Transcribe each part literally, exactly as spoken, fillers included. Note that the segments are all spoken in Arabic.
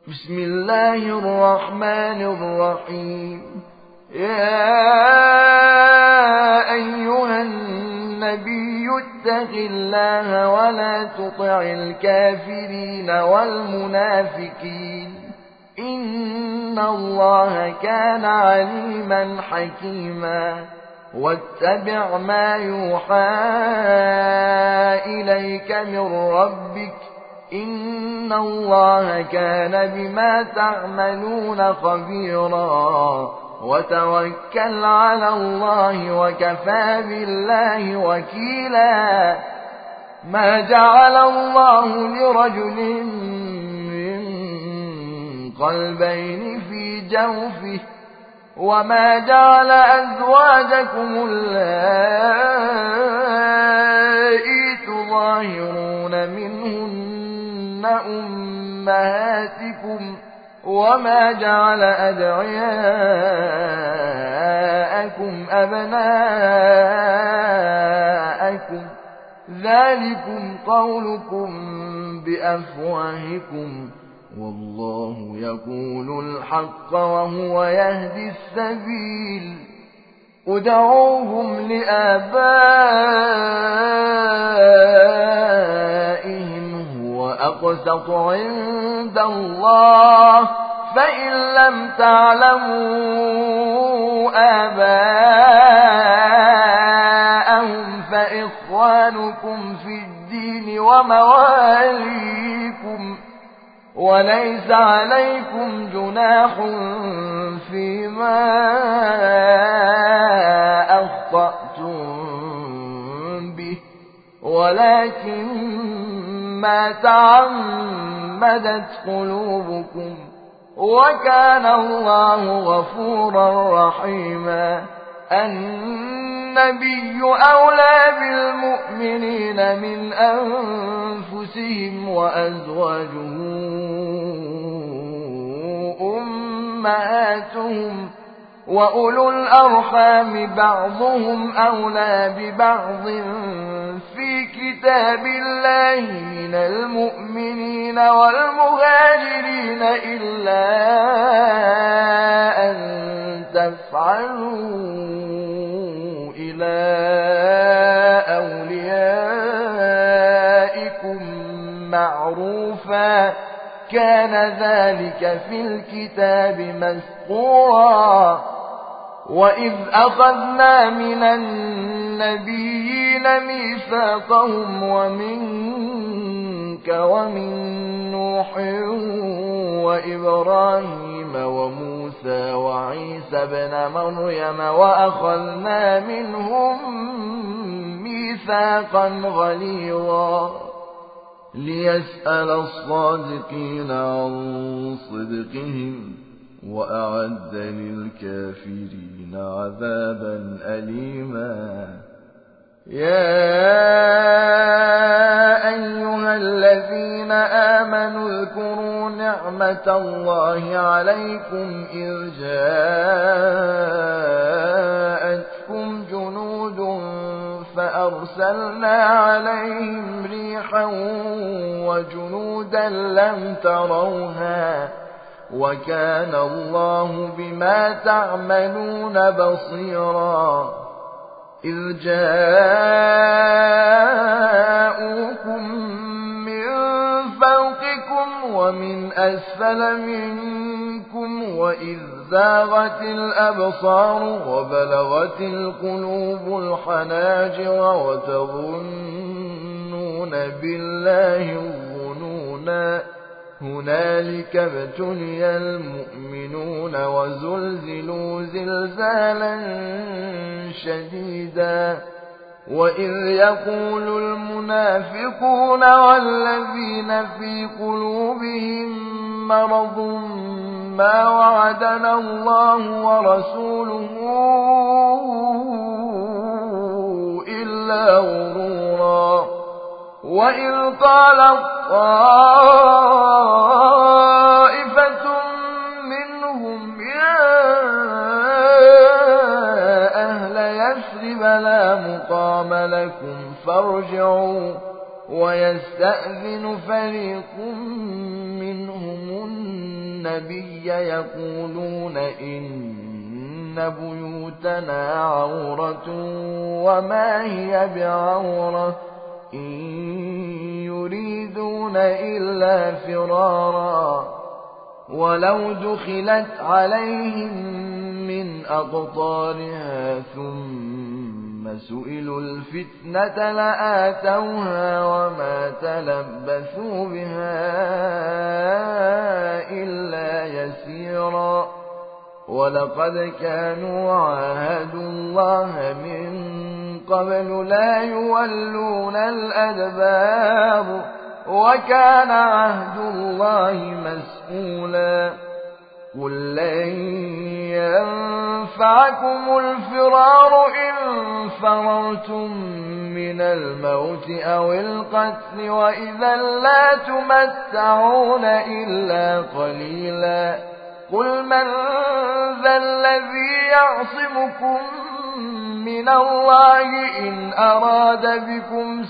بسم الله الرحمن الرحيم. يا أيها النبي اتق الله ولا تطع الكافرين والمنافقين إن الله كان عليما حكيما. واتبع ما يوحى إليك من ربك إن الله كان بما تعملون خبيرا. وتوكل على الله وكفى بالله وكيلا. ما جعل الله لرجل من قلبين في جوفه وما جعل أزواجكم اللائي تظاهرون منهن أمهاتكم وما جعل أدعياءكم أبناءكم ذلكم قولكم بأفواهكم والله يقول الحق وهو يهدي السبيل. ادعوهم لآبائهم هو أقسط عند الله فإن لم تعلموا آباءهم فإخوانكم في الدين ومواليكم وليس عليكم جناح فيما أخطأتم به ولكن ما تعمدت قلوبكم وكان الله غفورا رحيما. النبي أولى بالمؤمنين من أنفسهم وأزواجه أمهاتهم وأولو الأرحام بعضهم أولى ببعض في كتاب الله من المؤمنين والمهاجرين إلا أن تفعلوا إلى أوليائكم معروفا كان ذلك في الكتاب مسطورا. وإذ أخذنا من النبيين ميثاقهم ومنك ومن نوح وإبراهيم وموسى وعيسى بن مريم وأخذنا منهم ميثاقا غليظا ليسأل الصادقين عن صدقهم وأعد للكافرين عذابا أليما. يا أيها الذين آمنوا اذكروا نعمة الله عليكم إذ جاءتكم جنود فأرسلنا عليهم ريحا وجنودا لم تروها وكان الله بما تعملون بصيرا. إذ جاءوكم من فوقكم ومن أسفل منكم وإذ زاغت الأبصار وبلغت القلوب الحناجر وتظنون بالله الظنونا هنالك ابتلي المؤمنون وزلزلوا زلزالا شديدا. وإذ يقول المنافقون والذين في قلوبهم مرض ما وعدنا الله ورسوله إلا غرورا. وإذ قالت طائفة منهم يا أهل يثرب لا مقام لكم فارجعوا ويستأذن فريق منهم النبي يقولون إن بيوتنا عورة وما هي بعورة إن يريدون إلا فرارا ولو دخلت عليهم من أقطارها ثم سئلوا الفتنة لآتوها وما تلبثوا بها إلا يسيرا ولقد كانوا عاهدوا الله من قبل لا يولون الأدبار وكان عهد الله مسؤولا قل لن ينفعكم الفرار إن فررتم من الموت أو القتل وإذا لا تمتعون إلا قليلا قل من ذا الذي يعصمكم من الله إن أراد بكم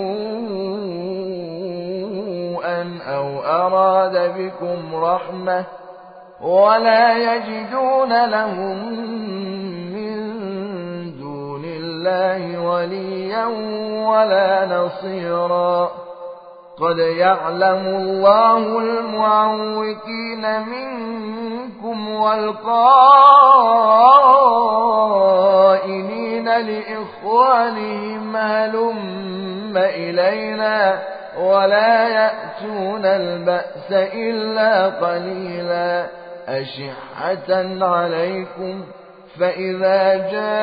سوءا أو أراد بكم رحمة ولا يجدون لهم من دون الله وليا ولا نصيرا قد يعلم الله المعوقين منكم والقائلين لإخوانهم هلم إلينا ولا يأتون البأس إلا قليلا أشحة عليكم فإذا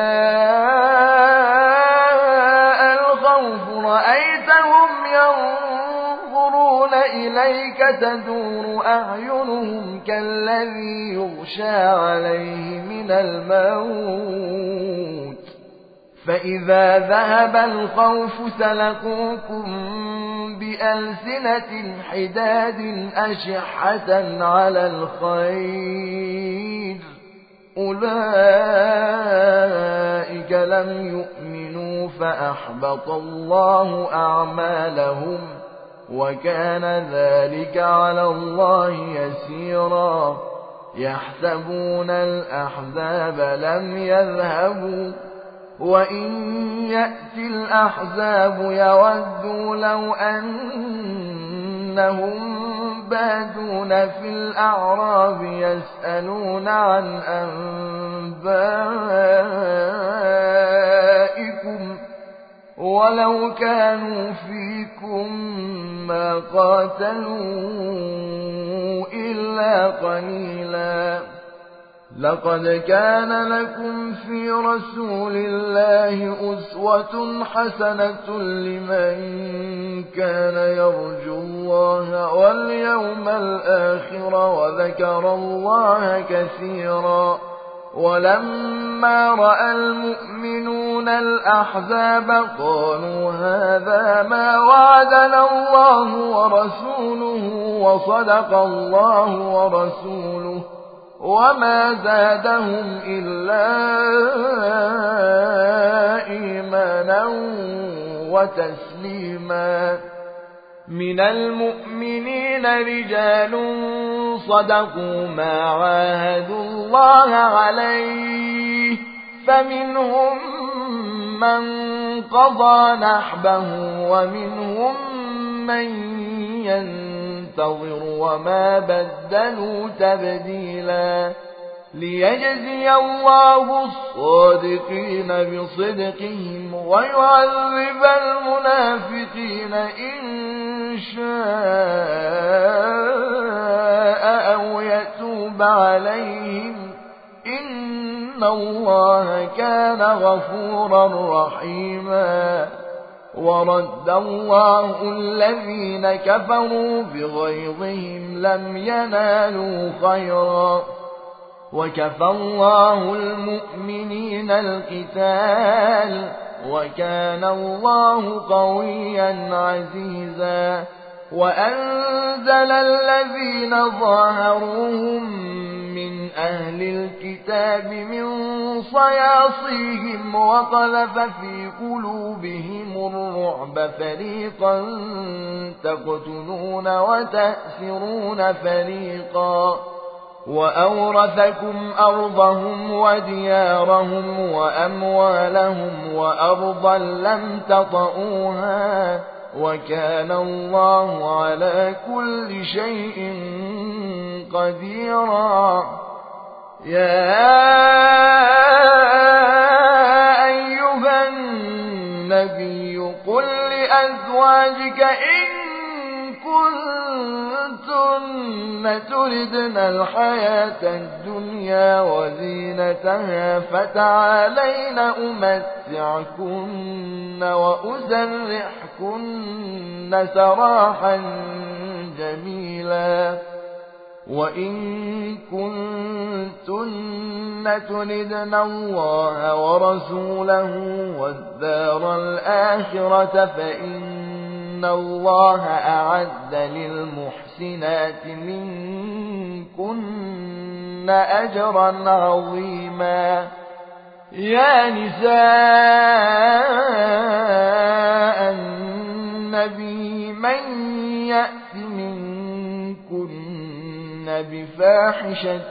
جاء الخوف رأيتهم ينظرون إليك تدور أعينهم كالذي يغشى عليه من الموت فإذا ذهب الخوف سلقوكم بألسنة حداد أشحة على الخير أولئك لم يؤمنوا فأحبط الله أعمالهم وكان ذلك على الله يسيرا يحسبون الأحزاب لم يذهبوا وإن يأتي الأحزاب يودوا لو أنهم بادون في الأعراب يسألون عن أنبائكم ولو كانوا فيكم ما قاتلوا إلا قليلا لقد كان لكم في رسول الله أسوة حسنة لمن كان يرجو الله واليوم الآخر وذكر الله كثيرا ولما رأى المؤمنون الأحزاب قالوا هذا ما وعدنا الله ورسوله وصدق الله ورسوله وما زادهم إلا إيمانا وتسليما من المؤمنين رجال صدقوا ما عاهدوا الله عليه فمنهم من قضى نحبه ومنهم من ينتظر وما بدلوا تبديلا ليجزي الله الصادقين بصدقهم ويعذب المنافقين إن شاء أو يتوب عليهم إن الله كان غفورا رحيما ورد الله الذين كفروا بغيظهم لم ينالوا خيرا وكفى الله المؤمنين القتال وكان الله قويا عزيزا وأنزل الذين ظاهروهم من أهل الكتاب من صياصيهم وقذف في قلوبهم الرعب فريقا تقتلون وتأسرون فريقا وأورثكم أرضهم وديارهم وأموالهم وأرضا لم تطئوها وكان الله على كل شيء قديرا. يا أيها النبي قل لأزواجك إن كنتن تردن الحياة الدنيا وزينتها فتعالين أمتعكن وأسرحكن سراحا جميلا. وإن كنتن تردن الله ورسوله والدار الآخرة فإن الله أعد للمحسنات منكن أجرا عظيما. يا نساء النبي من يأت منكن بفاحشة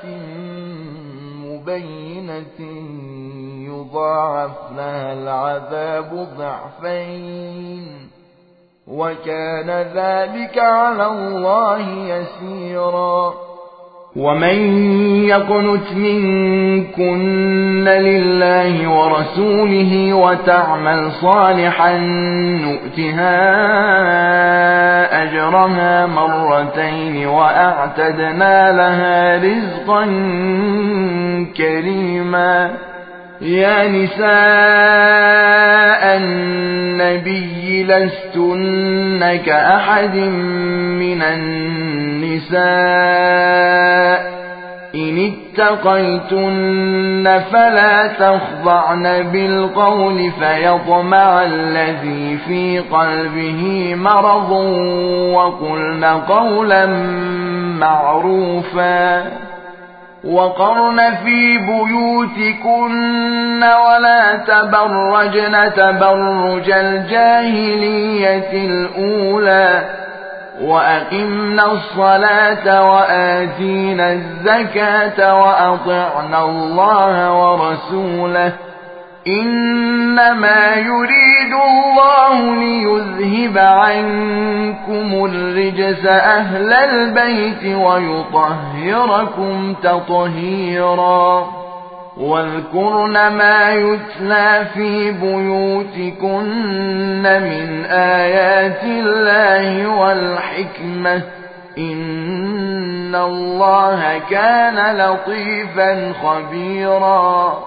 مبينة يضاعف لها العذاب ضعفين وكان ذلك على الله يسيرا. ومن يقنت منكن لله ورسوله وتعمل صالحا نؤتها أجرها مرتين وأعتدنا لها رزقا كريما. يا نساء النبي لستن كأحد من النساء إن اتقيتن فلا تخضعن بالقول فيطمع الذي في قلبه مرض وقلن قولا معروفا. وقرن في بيوتكن ولا تبرجن تبرج الجاهلية الأولى وأقمنا الصلاة وآتينا الزكاة وأطعنا الله ورسوله إنما يريد الله ليذهب عنكم الرجس أهل البيت ويطهركم تطهيرا. واذكرن ما يتلى في بيوتكن من آيات الله والحكمة إن الله كان لطيفا خبيرا.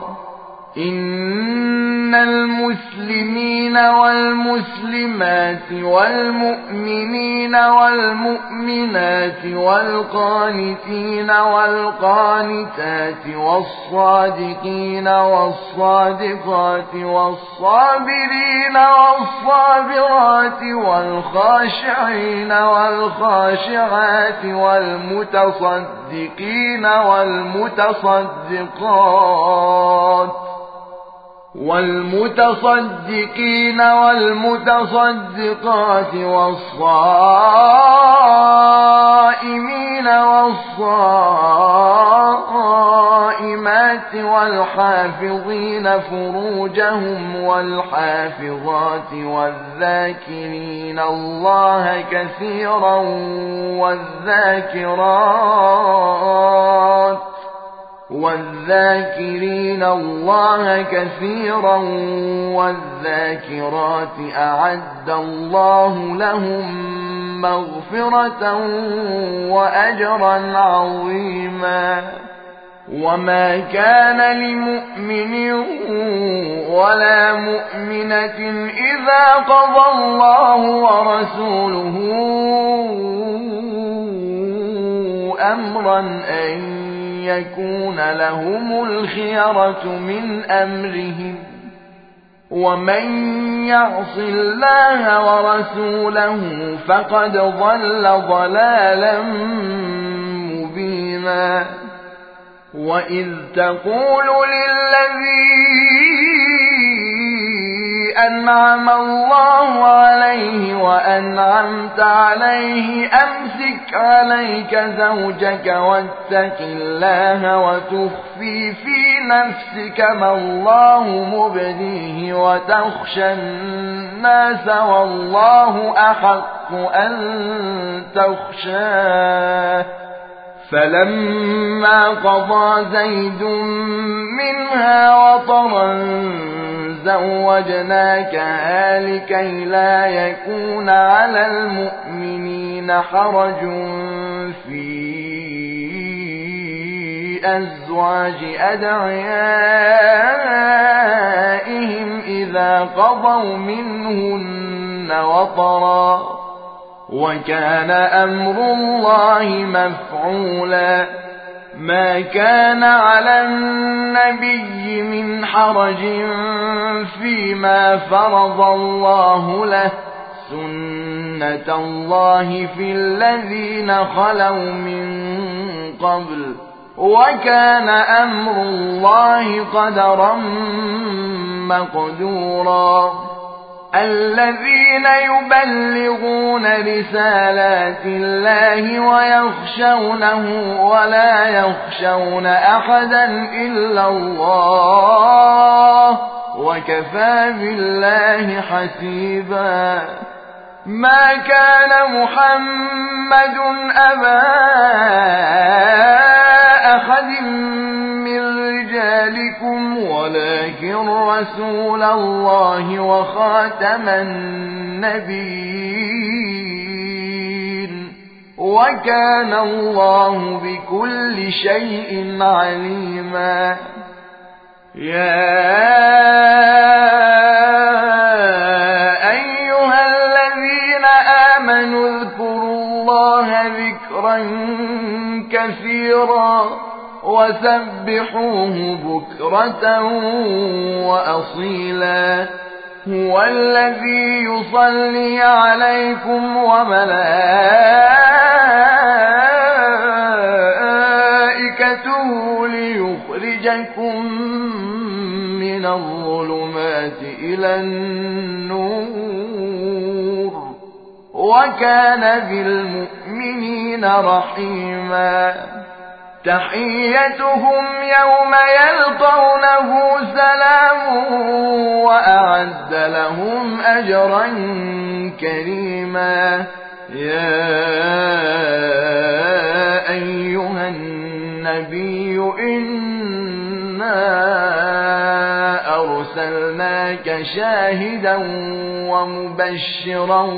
إن المسلمين والمسلمات والمؤمنين والمؤمنات والقانتين والقانتات والصادقين والصادقات والصابرين والصابرات والخاشعين والخاشعات والمتصدقين والمتصدقات والمتصدقين والمتصدقات والصائمين والصائمات والحافظين فروجهم والحافظات والذاكرين الله كثيرا والذاكرات والذاكرين الله كثيرا والذاكرات أعد الله لهم مغفرة وأجرا عظيما. وما كان لمؤمن ولا مؤمنة إذا قضى الله ورسوله أمرا أن يكون لهم الخيرة من أمرهم ومن يعص الله ورسوله فقد ضل ضلالا مبينا. وإذ تقول للذي أنعم الله عليه وأنعمت عليه أمسك عليك زوجك واتق الله وتخفي في نفسك ما الله مبديه وتخشى الناس والله أحق أن تخشاه فلما قضى زيد منها وطرا زوجناكها لكي لا يكون على المؤمنين حرج في أزواج أدعيائهم إذا قضوا منهن وطرا وكان أمر الله مفعولا ما كان على النبي من حرج فيما فرض الله له سنة الله في الذين خلوا من قبل وكان أمر الله قدرا مقدورا الذين يبلغون رسالات الله ويخشونه ولا يخشون أحدا إلا الله وكفى بالله حسيبا ما كان محمد أبا أحد من رجالكم ولكن رسول الله وخاتم النبيين وكان الله بكل شيء عليما يا أيها الذين آمنوا اذكروا الله ذكرا كثيرا وسبحوه بكرة وأصيلا هو الذي يصلي عليكم وملائكته ليخرجكم من الظلمات إلى النور وكان بالمؤمنين رحيما تحيتهم يوم يلقونه سلام وأعد لهم أجرا كريما يا أيها النبي إنا أرسلناك شاهدا ومبشرا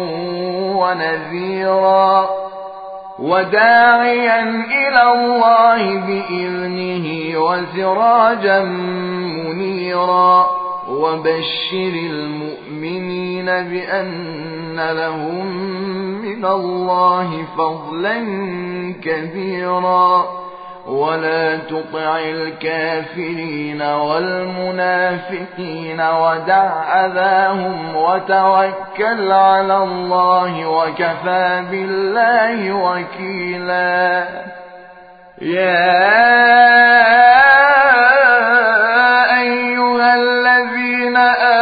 ونذيرا وداعيا إلى الله بإذنه وسراجا منيرا وبشر المؤمنين بأن لهم من الله فضلا كبيرا ولا تطع الكافرين والمنافقين ودع أذاهم وتوكل على الله وكفى بالله وكيلا يا أيها الذين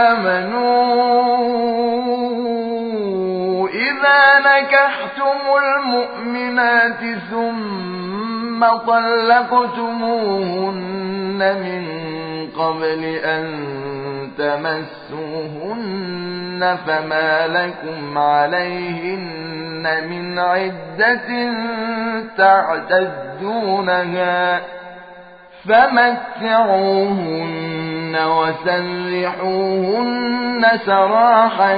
آمنوا إذا نكحتم المؤمنات ثم ثم طلقتموهن من قبل أن تمسوهن فما لكم عليهن من عدة تعتدونها فمتعوهن وسرحوهن سراحا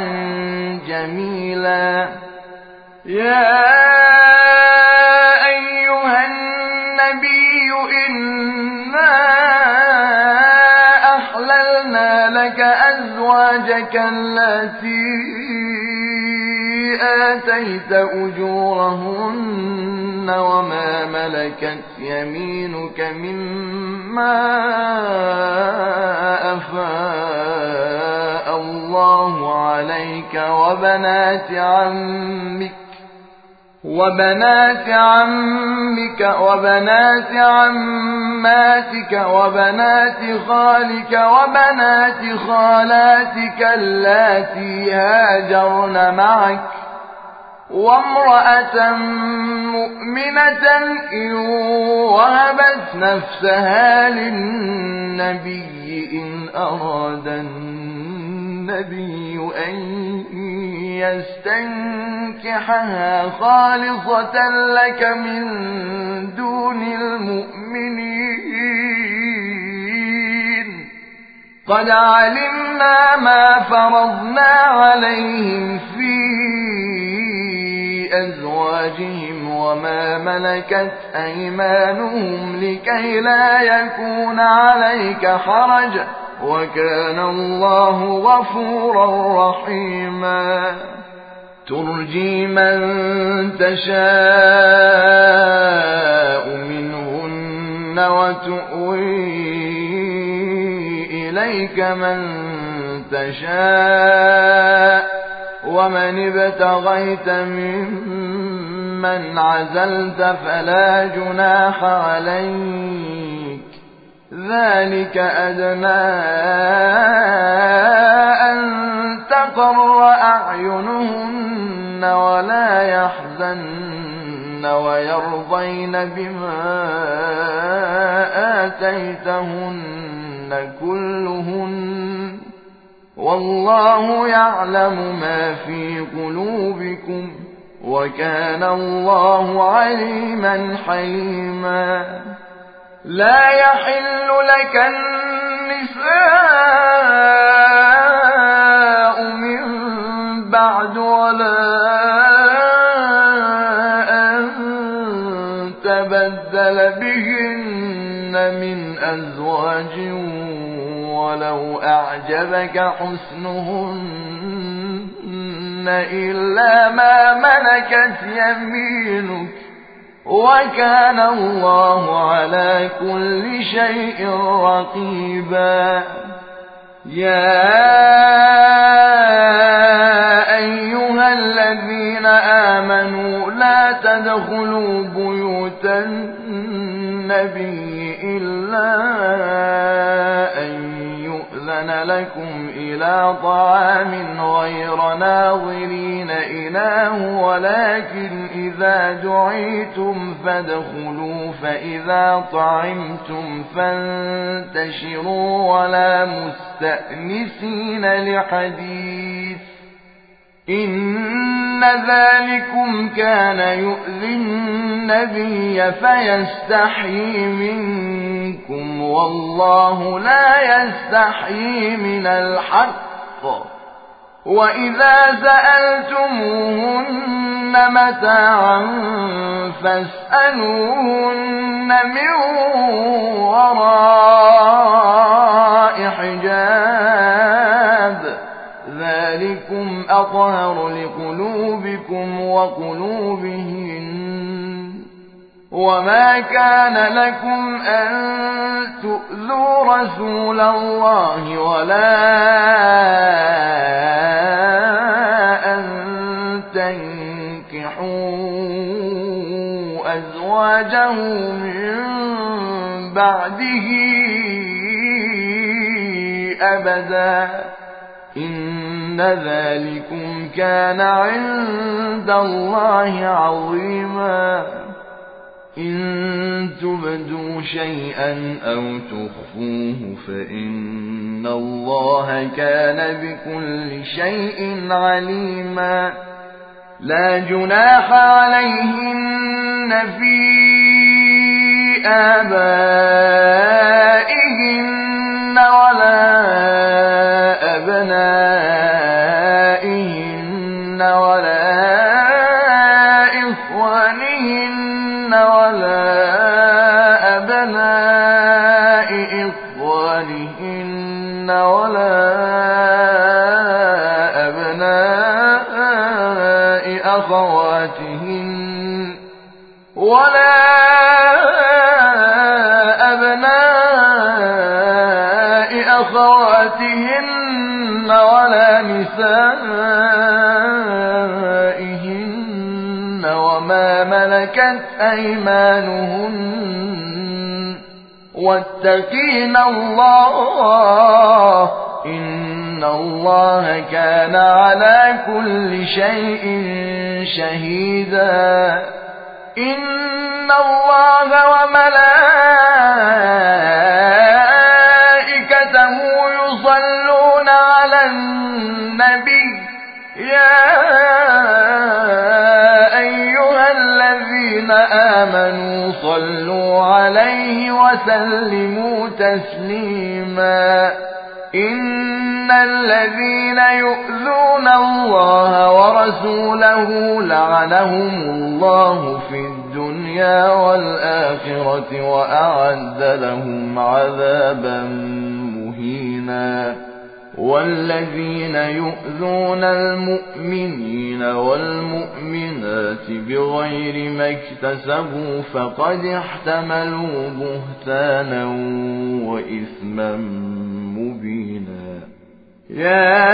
جميلا يا أيها النبي إنا أحللنا لك أزواجك التي آتيت أجورهن وما ملكت يمينك مما أفاء الله عليك وبنات عمك وبنات عمك وبنات عماتك وبنات خالك وبنات خالاتك اللاتي هاجرن معك وامرأة مؤمنة إن وهبت نفسها للنبي إن أراد النبي أن يستنكحها خالصة لك من دون المؤمنين قد علمنا ما فرضنا عليهم في أزواجهم وما ملكت أيمانهم لكي لا يكون عليك حرج وكان الله غفورا رحيما ترجي من تشاء منهن وتؤوي إليك من تشاء ومن ابتغيت ممن عزلت فلا جناح عليك ذلك أدنى أن تقر أعينهن ولا يحزن ويرضين بما آتيتهن كلهن والله يعلم ما في قلوبكم وكان الله عليما حليما لا يحل لك النساء من بعد ولا أن تبدل بهن من أزواج ولو أعجبك حسنهن إلا ما ملكت يمينك وكان الله على كل شيء رقيبا يا أيها الذين آمنوا لا تدخلوا بيوت النبي إلا أن يؤذن لكم إلى طعام غير ناظرين إناه ولكن إذا دعيتم فادخلوا فإذا طعمتم فانتشروا ولا مستأنسين لحديث إن ذلكم كان يؤذي النبي فيستحيي منكم والله لا يستحيي من الحق وإذا سألتموهن متاعا فاسألوهن من وراء حجاب ذلكم أطهر لقلوبكم وقلوبهن وما كان لكم أن تؤذوا رسول الله ولا أن تنكحوا أزواجه من بعده أبدا إن ذلكم كان عند الله عظيما إن تبدوا شيئا أو تخفوه فإن الله كان بكل شيء عليما لا جناح عليهن في آبائهن ولا أبنائهن ولا إخوانهن ولا أبناء إخوانهن ولا أبناء أخواتهن ولا أبناء أخواتهن ولا نسائهن وما ملكت أيمانهن واتقين الله إن الله كان على كل شيء شهيدا إن الله وملائكته يصلون على النبي يا أيها الذين آمنوا صلوا عليه وسلموا تسليما إن الذين يؤذون الله ورسوله لعنهم الله في الدنيا والآخرة وأعد لهم عذابا مهينا والذين يؤذون المؤمنين والمؤمنات بغير ما اكتسبوا فقد احتملوا بهتانا وإثما مبينا يا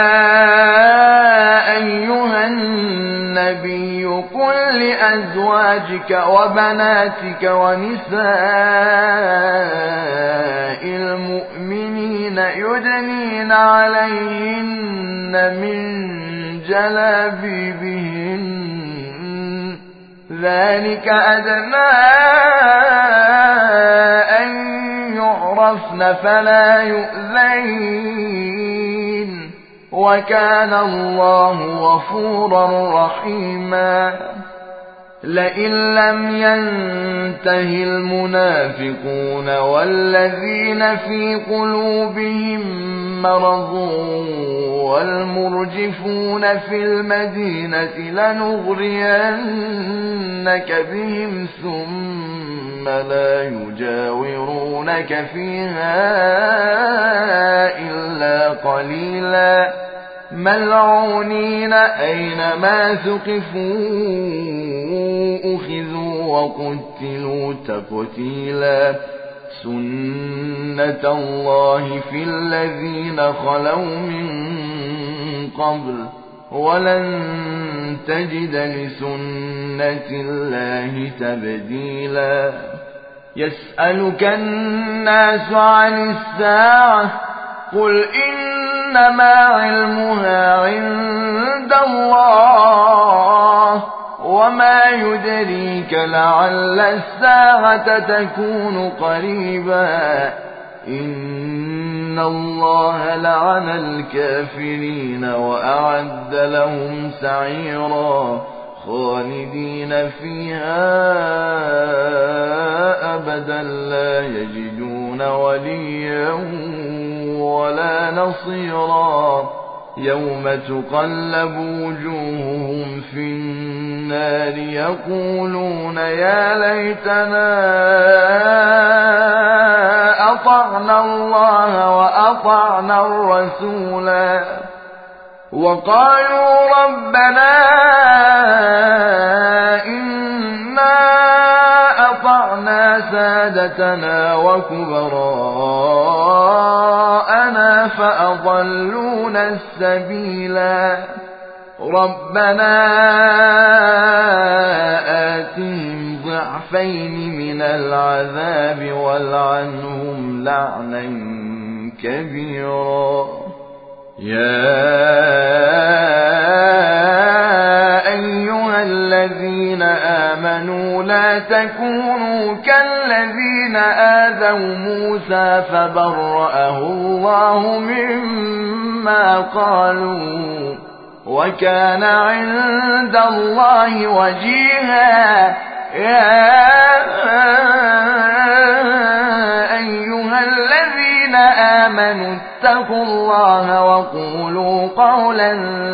أيها النبي قل لأزواجك وبناتك ونساء المؤمنين يدنين عليهن من جلابيبهن ذلك أدنى أن يعرفن فلا يؤذين وكان الله غفورا رحيما لئن لم ينته المنافقون والذين في قلوبهم مرض والمرجفون في المدينة لنغرينك بهم ثم لا يجاورونك فيها إلا قليلا ملعونين أينما ثقفوا أخذوا وقتلوا تقتيلا سنة الله في الذين خلوا من قبل ولن تجد لسنة الله تبديلا يسألك الناس عن الساعة قل إنما علمها عند الله وما يدريك لعل الساعة تكون قريبا إن الله لعن الكافرين وأعد لهم سعيرا خالدين فيها أبدا لا يجدون وليا ولا نصيرا يوم تقلب وجوههم في النار يقولون يا ليتنا أطعنا الله وأطعنا الرسولا وقالوا ربنا إنا أطعنا سادتنا وكبراءنا فأضلونا السبيلا ربنا آتهم ضعفين من العذاب والعنهم لعنا كبيرا يا أيها الذين آمنوا لا تكونوا كالذين آذوا موسى فبرأه الله مما قالوا وكان عند الله وجيها يا أيها الذين آمنوا اتقوا الله وقولوا قولا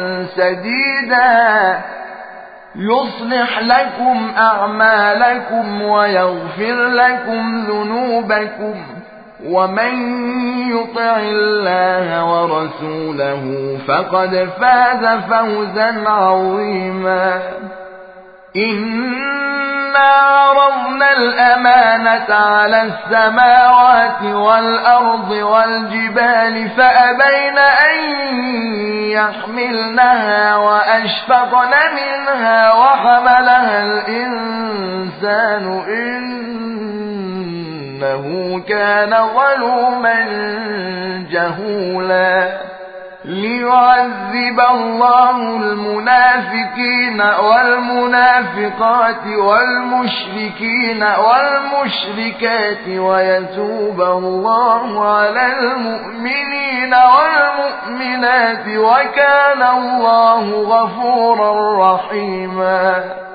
سديدا يصلح لكم أعمالكم ويغفر لكم ذنوبكم ومن يطع الله ورسوله فقد فاز فوزا عظيما إن إنا عرضنا الأمانة على السماوات والأرض والجبال فأبين أن يحملنها وأشفقن منها وحملها الإنسان إنه كان ظلوما جهولا ليعذب الله المنافقين والمنافقات والمشركين والمشركات ويتوب الله على المؤمنين والمؤمنات وكان الله غفورا رحيما.